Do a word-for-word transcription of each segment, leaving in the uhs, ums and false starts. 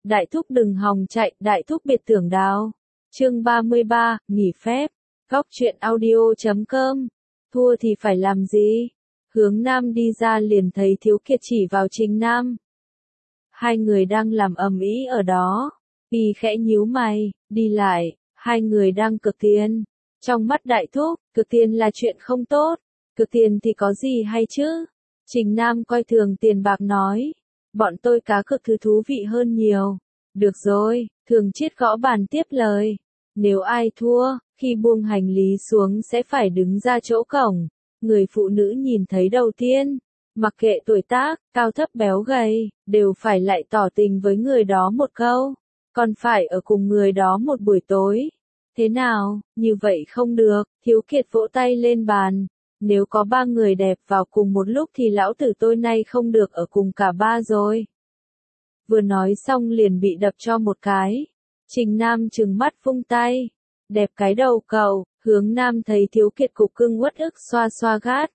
Đại thúc đừng hòng chạy, đại thúc biệt tưởng đào. Chương ba mươi ba, nghỉ phép. Góc truyện audio chấm com. Thua thì phải làm gì? Hướng Nam đi ra liền thấy Thiếu Kiệt chỉ vào Trình Nam. Hai người đang làm ầm ĩ ở đó. Y khẽ nhíu mày, đi lại, hai người đang cược tiền. Trong mắt đại thúc, cược tiền là chuyện không tốt. Cược tiền thì có gì hay chứ? Trình Nam coi thường tiền bạc nói. Bọn tôi cá cược thứ thú vị hơn nhiều. Được rồi, Thường Chiết gõ bàn tiếp lời. Nếu ai thua, khi buông hành lý xuống sẽ phải đứng ra chỗ cổng. Người phụ nữ nhìn thấy đầu tiên, mặc kệ tuổi tác, cao thấp béo gầy, đều phải lại tỏ tình với người đó một câu. Còn phải ở cùng người đó một buổi tối. Thế nào, như vậy không được, Thiếu Kiệt vỗ tay lên bàn. Nếu có ba người đẹp vào cùng một lúc thì lão tử tôi nay không được ở cùng cả ba rồi. Vừa nói xong liền bị đập cho một cái. Trình Nam trừng mắt vung tay. Đẹp cái đầu cậu. Hướng Nam thấy Thiếu Kiệt cục cưng uất ức xoa xoa gát.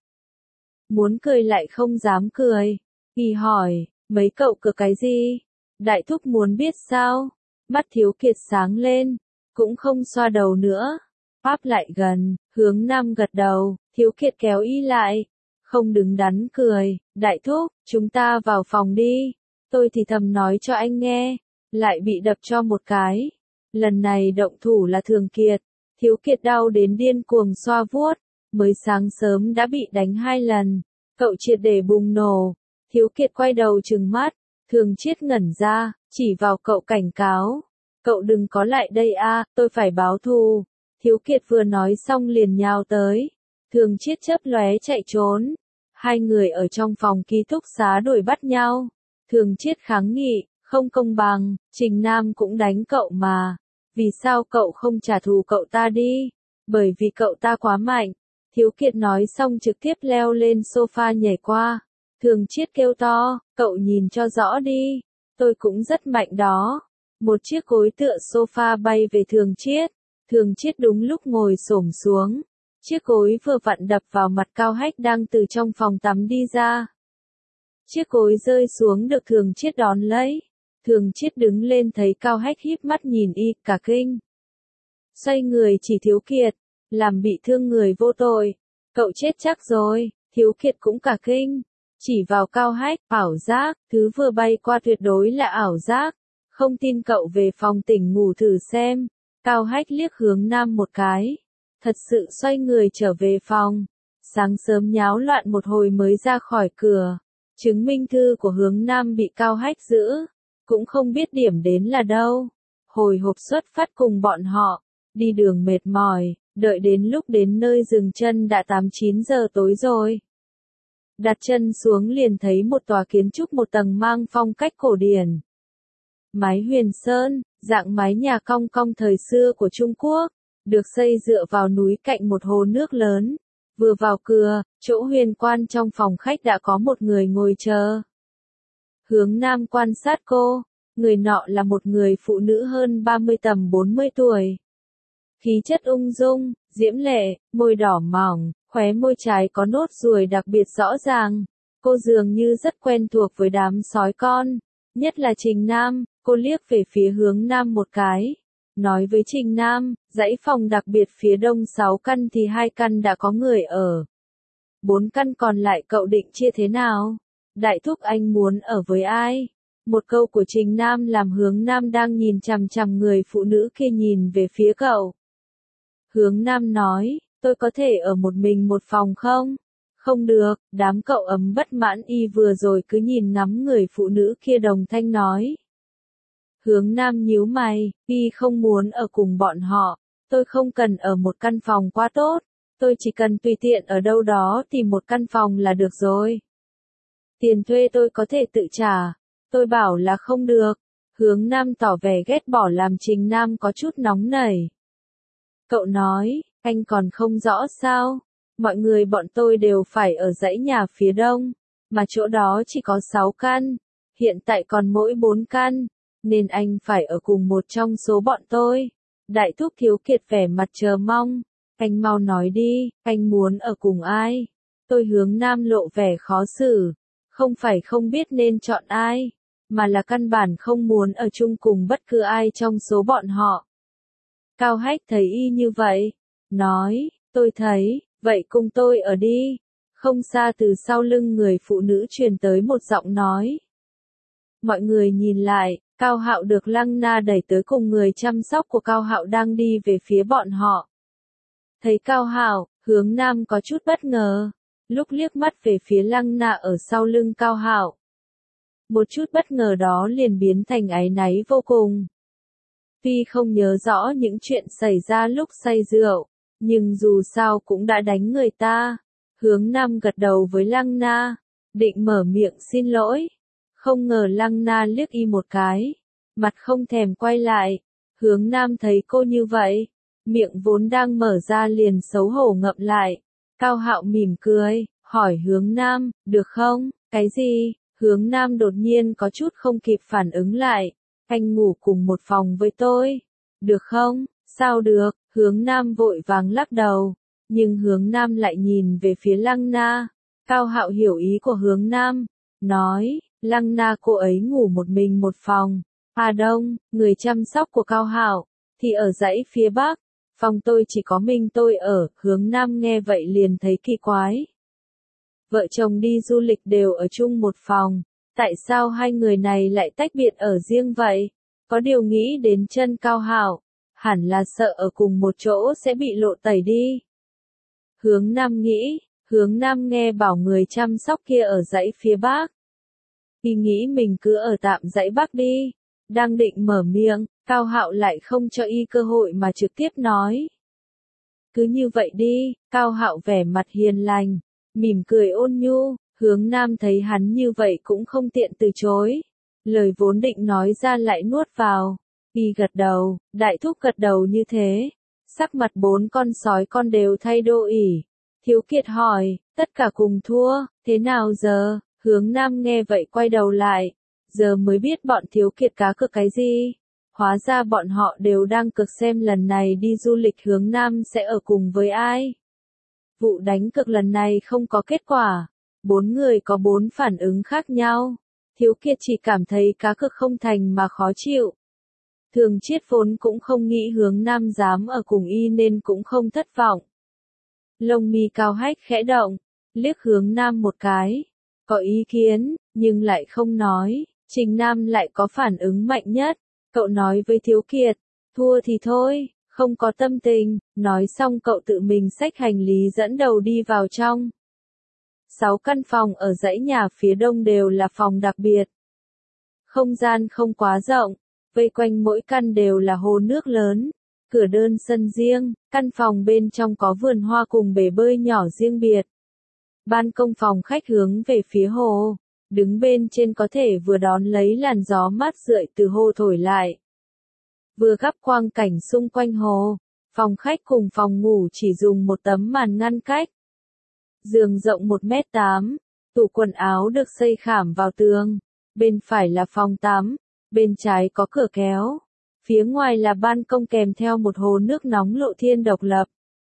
Muốn cười lại không dám cười. Y hỏi, mấy cậu cược cái gì? Đại thúc muốn biết sao? Mắt Thiếu Kiệt sáng lên. Cũng không xoa đầu nữa. Áp lại gần, Hướng Nam gật đầu. Thiếu Kiệt kéo Y lại. Không đứng đắn cười. Đại thúc, chúng ta vào phòng đi. Tôi thì thầm nói cho anh nghe. Lại bị đập cho một cái. Lần này động thủ là Thường Kiệt. Thiếu Kiệt đau đến điên cuồng xoa vuốt. Mới sáng sớm đã bị đánh hai lần. Cậu triệt để bùng nổ. Thiếu Kiệt quay đầu trừng mắt. Thường Chiết ngẩn ra, chỉ vào cậu cảnh cáo. Cậu đừng có lại đây a, tôi phải báo thù. Thiếu Kiệt vừa nói xong liền nhào tới. Thường Chiết chớp lóe chạy trốn. Hai người ở trong phòng ký túc xá đuổi bắt nhau. Thường Chiết kháng nghị, không công bằng, Trình Nam cũng đánh cậu mà. Vì sao cậu không trả thù cậu ta đi? Bởi vì cậu ta quá mạnh. Thiếu Kiệt nói xong trực tiếp leo lên sofa nhảy qua. Thường Chiết kêu to, cậu nhìn cho rõ đi. Tôi cũng rất mạnh đó. Một chiếc gối tựa sofa bay về Thường Chiết. Thường Chiết đúng lúc ngồi xổm xuống. Chiếc gối vừa vặn đập vào mặt Cao Hách đang từ trong phòng tắm đi ra. Chiếc gối rơi xuống được Thường Chiết đón lấy. Thường Chiết đứng lên thấy Cao Hách híp mắt nhìn Y, cả kinh. Xoay người chỉ Thiếu Kiệt, làm bị thương người vô tội. Cậu chết chắc rồi. Thiếu Kiệt cũng cả kinh. Chỉ vào Cao Hách, ảo giác, thứ vừa bay qua tuyệt đối là ảo giác. Không tin cậu về phòng tỉnh ngủ thử xem. Cao Hách liếc Hướng Nam một cái. Thật sự xoay người trở về phòng. Sáng sớm nháo loạn một hồi mới ra khỏi cửa. Chứng minh thư của Hướng Nam bị Cao Hách giữ. Cũng không biết điểm đến là đâu. Hồi hộp xuất phát cùng bọn họ. Đi đường mệt mỏi. Đợi đến lúc đến nơi dừng chân đã tám chín giờ tối rồi. Đặt chân xuống liền thấy một tòa kiến trúc một tầng mang phong cách cổ điển. Mái huyền sơn, dạng mái nhà cong cong thời xưa của Trung Quốc. Được xây dựa vào núi cạnh một hồ nước lớn. Vừa vào cửa, chỗ huyền quan trong phòng khách đã có một người ngồi chờ. Hướng Nam quan sát cô. Người nọ là một người phụ nữ hơn ba mươi tầm bốn mươi tuổi. Khí chất ung dung, diễm lệ, môi đỏ mỏng, khóe môi trái có nốt ruồi đặc biệt rõ ràng. Cô dường như rất quen thuộc với đám sói con. Nhất là Trình Nam, cô liếc về phía Hướng Nam một cái. Nói với Trình Nam, dãy phòng đặc biệt phía đông sáu căn thì hai căn đã có người ở. Bốn căn còn lại cậu định chia thế nào? Đại thúc anh muốn ở với ai? Một câu của Trình Nam làm Hướng Nam đang nhìn chằm chằm người phụ nữ kia nhìn về phía cậu. Hướng Nam nói, tôi có thể ở một mình một phòng không? Không được, đám cậu ấm bất mãn Y vừa rồi cứ nhìn ngắm người phụ nữ kia đồng thanh nói. Hướng Nam nhíu mày, Y không muốn ở cùng bọn họ, tôi không cần ở một căn phòng quá tốt, tôi chỉ cần tùy tiện ở đâu đó tìm một căn phòng là được rồi. Tiền thuê tôi có thể tự trả, tôi bảo là không được. Hướng Nam tỏ vẻ ghét bỏ làm Trình Nam có chút nóng nảy. Cậu nói, anh còn không rõ sao? Mọi người bọn tôi đều phải ở dãy nhà phía đông, mà chỗ đó chỉ có sáu căn, hiện tại còn mỗi bốn căn, nên anh phải ở cùng một trong số bọn tôi. Đại thúc Thiếu Kiệt vẻ mặt chờ mong, anh mau nói đi, anh muốn ở cùng ai? Tôi Hướng Nam lộ vẻ khó xử, không phải không biết nên chọn ai, mà là căn bản không muốn ở chung cùng bất cứ ai trong số bọn họ. Cao Hách thấy y như vậy, nói, tôi thấy, vậy cùng tôi ở đi. Không xa từ sau lưng người phụ nữ truyền tới một giọng nói. Mọi người nhìn lại, Cao Hạo được Lăng Na đẩy tới cùng người chăm sóc của Cao Hạo đang đi về phía bọn họ. Thấy Cao Hạo, Hướng Nam có chút bất ngờ, lúc liếc mắt về phía Lăng Na ở sau lưng Cao Hạo. Một chút bất ngờ đó liền biến thành áy náy vô cùng. Tuy không nhớ rõ những chuyện xảy ra lúc say rượu, nhưng dù sao cũng đã đánh người ta. Hướng Nam gật đầu với Lăng Na, định mở miệng xin lỗi. Không ngờ Lăng Na liếc y một cái, mặt không thèm quay lại. Hướng Nam thấy cô như vậy, miệng vốn đang mở ra liền xấu hổ ngậm lại. Cao Hạo mỉm cười, hỏi Hướng Nam, được không? Cái gì? Hướng Nam đột nhiên có chút không kịp phản ứng lại. Anh ngủ cùng một phòng với tôi. Được không? Sao được? Hướng Nam vội vàng lắc đầu. Nhưng Hướng Nam lại nhìn về phía Lăng Na. Cao Hạo hiểu ý của Hướng Nam. Nói, Lăng Na cô ấy ngủ một mình một phòng. Hà Đông, người chăm sóc của Cao Hạo, thì ở dãy phía Bắc. Phòng tôi chỉ có mình tôi ở. Hướng Nam nghe vậy liền thấy kỳ quái. Vợ chồng đi du lịch đều ở chung một phòng. Tại sao hai người này lại tách biệt ở riêng vậy? Có điều nghĩ đến chân Cao Hạo, hẳn là sợ ở cùng một chỗ sẽ bị lộ tẩy đi. Hướng Nam nghĩ, Hướng Nam nghe bảo người chăm sóc kia ở dãy phía Bắc. Y nghĩ mình cứ ở tạm dãy Bắc đi. Đang định mở miệng, Cao Hạo lại không cho y cơ hội mà trực tiếp nói. Cứ như vậy đi, Cao Hạo vẻ mặt hiền lành, mỉm cười ôn nhu. Hướng Nam thấy hắn như vậy cũng không tiện từ chối. Lời vốn định nói ra lại nuốt vào. Y gật đầu, đại thúc gật đầu như thế. Sắc mặt bốn con sói con đều thay đổi. Thiếu Kiệt hỏi, tất cả cùng thua, thế nào giờ? Hướng Nam nghe vậy quay đầu lại. Giờ mới biết bọn Thiếu Kiệt cá cược cái gì. Hóa ra bọn họ đều đang cực xem lần này đi du lịch Hướng Nam sẽ ở cùng với ai. Vụ đánh cược lần này không có kết quả. Bốn người có bốn phản ứng khác nhau. Thiếu Kiệt chỉ cảm thấy cá cược không thành mà khó chịu. Thường Chiết vốn cũng không nghĩ Hướng Nam dám ở cùng y nên cũng không thất vọng. Lông mi Cao Hách khẽ động, liếc Hướng Nam một cái. Có ý kiến, nhưng lại không nói. Trình Nam lại có phản ứng mạnh nhất. Cậu nói với Thiếu Kiệt, thua thì thôi, không có tâm tình. Nói xong cậu tự mình xách hành lý dẫn đầu đi vào trong. Sáu căn phòng ở dãy nhà phía đông đều là phòng đặc biệt. Không gian không quá rộng, vây quanh mỗi căn đều là hồ nước lớn, cửa đơn sân riêng, căn phòng bên trong có vườn hoa cùng bể bơi nhỏ riêng biệt. Ban công phòng khách hướng về phía hồ, đứng bên trên có thể vừa đón lấy làn gió mát rượi từ hồ thổi lại. Vừa gắp quang cảnh xung quanh hồ, phòng khách cùng phòng ngủ chỉ dùng một tấm màn ngăn cách. Giường rộng một mét tám, tủ quần áo được xây khảm vào tường, bên phải là phòng tắm, bên trái có cửa kéo, phía ngoài là ban công kèm theo một hồ nước nóng lộ thiên độc lập.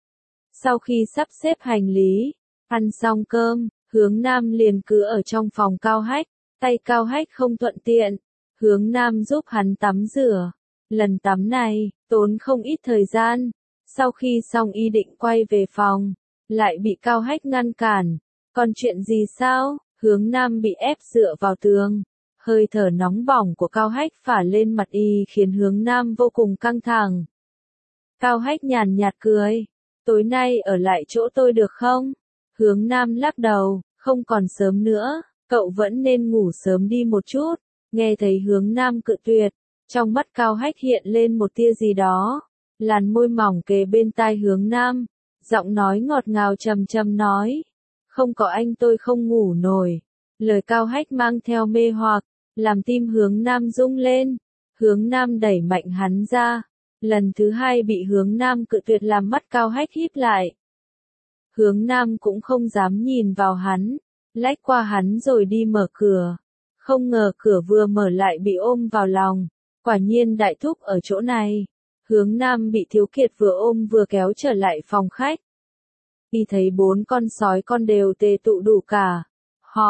Sau khi sắp xếp hành lý, ăn xong cơm, Hướng Nam liền cứ ở trong phòng Cao Hách, tay Cao Hách không thuận tiện, Hướng Nam giúp hắn tắm rửa. Lần tắm này, tốn không ít thời gian, sau khi xong y định quay về phòng. Lại bị Cao Hách ngăn cản. Còn chuyện gì sao? Hướng Nam bị ép dựa vào tường. Hơi thở nóng bỏng của Cao Hách phả lên mặt y khiến Hướng Nam vô cùng căng thẳng. Cao Hách nhàn nhạt cười. Tối nay ở lại chỗ tôi được không? Hướng Nam lắc đầu, không còn sớm nữa, cậu vẫn nên ngủ sớm đi một chút. Nghe thấy Hướng Nam cự tuyệt, trong mắt Cao Hách hiện lên một tia gì đó. Làn môi mỏng kề bên tai Hướng Nam. Giọng nói ngọt ngào trầm trầm nói, không có anh tôi không ngủ nổi. Lời Cao Hách mang theo mê hoặc, làm tim Hướng Nam rung lên. Hướng Nam đẩy mạnh hắn ra. Lần thứ hai bị Hướng Nam cự tuyệt làm mắt Cao Hách híp lại. Hướng Nam cũng không dám nhìn vào hắn, lách qua hắn rồi đi mở cửa. Không ngờ cửa vừa mở lại bị ôm vào lòng. Quả nhiên đại thúc ở chỗ này. Hướng Nam bị Thiếu Kiệt vừa ôm vừa kéo trở lại phòng khách. Y thấy bốn con sói con đều tề tụ đủ cả. Hỏi,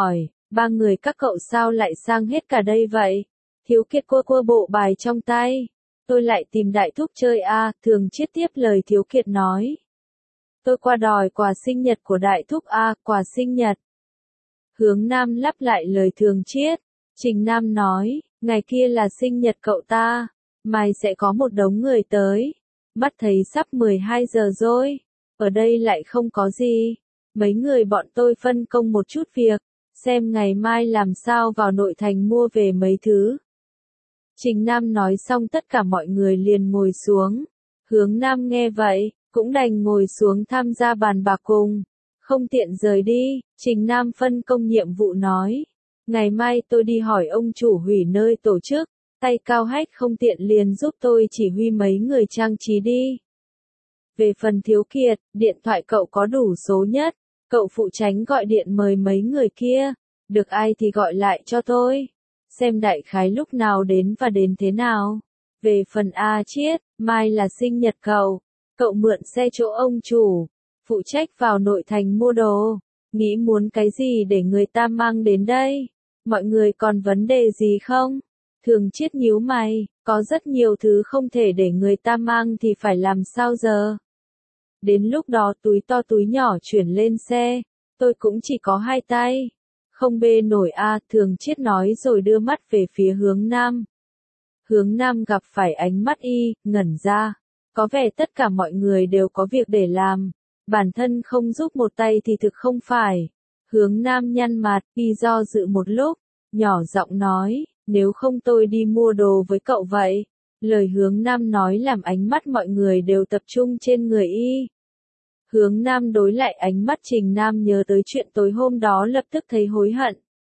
ba người các cậu sao lại sang hết cả đây vậy? Thiếu Kiệt cua cua bộ bài trong tay. Tôi lại tìm Đại Thúc chơi à, Thường Chiết tiếp lời Thiếu Kiệt nói. Tôi qua đòi quà sinh nhật của Đại Thúc à, quà sinh nhật. Hướng Nam lắp lại lời Thường Chiết. Trình Nam nói, ngày kia là sinh nhật cậu ta, mai sẽ có một đống người tới. Mắt thấy sắp mười hai giờ rồi, ở đây lại không có gì. Mấy người bọn tôi phân công một chút việc, xem ngày mai làm sao vào nội thành mua về mấy thứ. Trình Nam nói xong tất cả mọi người liền ngồi xuống. Hướng Nam nghe vậy, cũng đành ngồi xuống tham gia bàn bạc cùng. Không tiện rời đi, Trình Nam phân công nhiệm vụ nói. Ngày mai tôi đi hỏi ông chủ hủy nơi tổ chức, tay Cao Hách không tiện liền giúp tôi chỉ huy mấy người trang trí đi. Về phần Thiếu Kiệt, điện thoại cậu có đủ số nhất, cậu phụ trách gọi điện mời mấy người kia, được ai thì gọi lại cho tôi. Xem đại khái lúc nào đến và đến thế nào. Về phần A Chiết, mai là sinh nhật cậu, cậu mượn xe chỗ ông chủ, phụ trách vào nội thành mua đồ, nghĩ muốn cái gì để người ta mang đến đây. Mọi người còn vấn đề gì không? Thường Chiết nhíu mày, có rất nhiều thứ không thể để người ta mang thì phải làm sao giờ? Đến lúc đó túi to túi nhỏ chuyển lên xe, tôi cũng chỉ có hai tay. Không bê nổi a, Thường Chiết nói rồi đưa mắt về phía Hướng Nam. Hướng Nam gặp phải ánh mắt y, ngẩn ra. Có vẻ tất cả mọi người đều có việc để làm. Bản thân không giúp một tay thì thực không phải. Hướng Nam nhăn mặt, y do dự một lúc, nhỏ giọng nói, nếu không tôi đi mua đồ với cậu vậy. Lời Hướng Nam nói làm ánh mắt mọi người đều tập trung trên người y. Hướng Nam đối lại ánh mắt Trình Nam nhớ tới chuyện tối hôm đó lập tức thấy hối hận.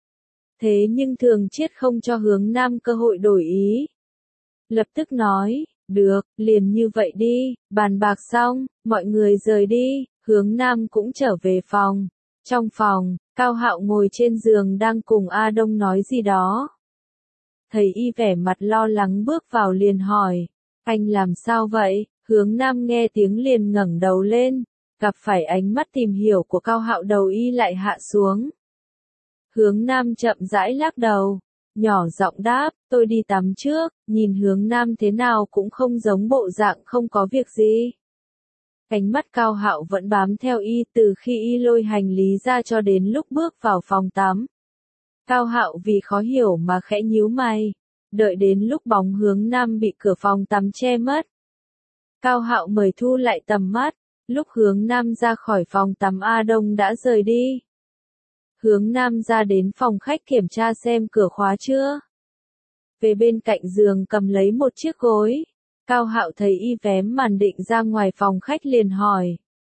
Thế nhưng Thường Chiết không cho Hướng Nam cơ hội đổi ý. Lập tức nói, được, liền như vậy đi, bàn bạc xong, mọi người rời đi, Hướng Nam cũng trở về phòng. Trong phòng, Cao Hạo ngồi trên giường đang cùng A Đông nói gì đó. Thấy y vẻ mặt lo lắng bước vào liền hỏi, anh làm sao vậy? Hướng Nam nghe tiếng liền ngẩng đầu lên, gặp phải ánh mắt tìm hiểu của Cao Hạo đầu y lại hạ xuống. Hướng Nam chậm rãi lắc đầu, nhỏ giọng đáp, tôi đi tắm trước, nhìn Hướng Nam thế nào cũng không giống bộ dạng không có việc gì. Ánh mắt Cao Hạo vẫn bám theo y từ khi y lôi hành lý ra cho đến lúc bước vào phòng tắm. Cao Hạo vì khó hiểu mà khẽ nhíu mày, đợi đến lúc bóng Hướng Nam bị cửa phòng tắm che mất. Cao Hạo mời thu lại tầm mắt, lúc Hướng Nam ra khỏi phòng tắm A Đông đã rời đi. Hướng Nam ra đến phòng khách kiểm tra xem cửa khóa chưa. Về bên cạnh giường cầm lấy một chiếc gối. Cao Hạo thấy y vém màn định ra ngoài phòng khách liền hỏi.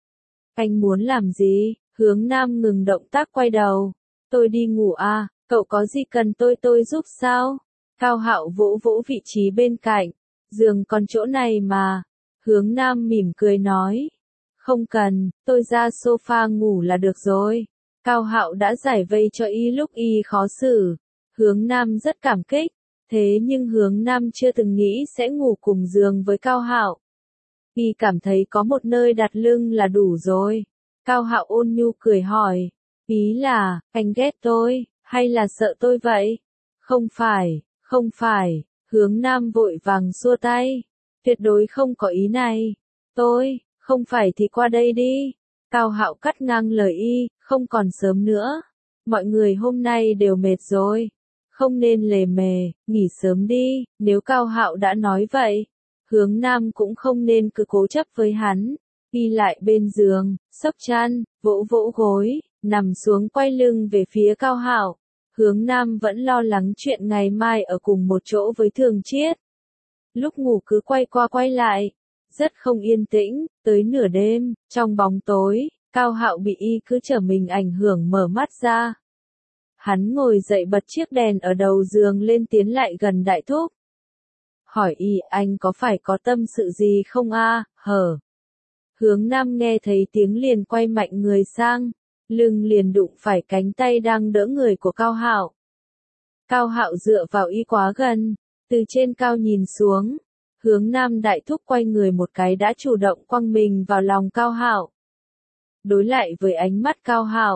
Anh muốn làm gì? Hướng Nam ngừng động tác quay đầu. Tôi đi ngủ à, cậu có gì cần tôi tôi giúp sao? Cao Hạo vỗ vỗ vị trí bên cạnh. Giường còn chỗ này mà. Hướng Nam mỉm cười nói. Không cần, tôi ra sofa ngủ là được rồi. Cao Hạo đã giải vây cho y lúc y khó xử. Hướng Nam rất cảm kích. Thế nhưng Hướng Nam chưa từng nghĩ sẽ ngủ cùng giường với Cao Hạo. Y cảm thấy có một nơi đặt lưng là đủ rồi. Cao Hạo ôn nhu cười hỏi. Ý là, anh ghét tôi, hay là sợ tôi vậy? Không phải, không phải. Hướng Nam vội vàng xua tay. Tuyệt đối không có ý này. Tôi, không phải thì qua đây đi. Cao Hạo cắt ngang lời y, không còn sớm nữa. Mọi người hôm nay đều mệt rồi. Không nên lề mề, nghỉ sớm đi, nếu Cao Hạo đã nói vậy. Hướng Nam cũng không nên cứ cố chấp với hắn. Y lại bên giường, xốc chăn, vỗ vỗ gối, nằm xuống quay lưng về phía Cao Hạo. Hướng Nam vẫn lo lắng chuyện ngày mai ở cùng một chỗ với Thường Chiết. Lúc ngủ cứ quay qua quay lại, rất không yên tĩnh, tới nửa đêm, trong bóng tối, Cao Hạo bị y cứ trở mình ảnh hưởng mở mắt ra. Hắn ngồi dậy bật chiếc đèn ở đầu giường lên tiến lại gần Đại Thúc. Hỏi y anh có phải có tâm sự gì không a? Hở. Hướng Nam nghe thấy tiếng liền quay mạnh người sang, lưng liền đụng phải cánh tay đang đỡ người của Cao Hạo. Cao Hạo dựa vào y quá gần, từ trên cao nhìn xuống. Hướng Nam Đại Thúc quay người một cái đã chủ động quăng mình vào lòng Cao Hạo. Đối lại với ánh mắt Cao Hạo,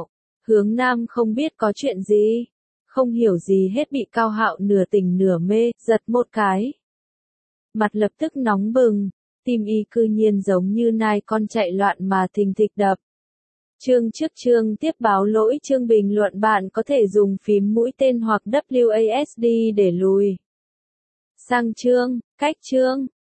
Hướng Nam không biết có chuyện gì, không hiểu gì hết bị Cao Hạo nửa tỉnh nửa mê, giật một cái. Mặt lập tức nóng bừng, tim y cư nhiên giống như nai con chạy loạn mà thình thịch đập. Chương trước chương tiếp báo lỗi chương bình luận bạn có thể dùng phím mũi tên hoặc W A S D để lùi sang chương, cách chương.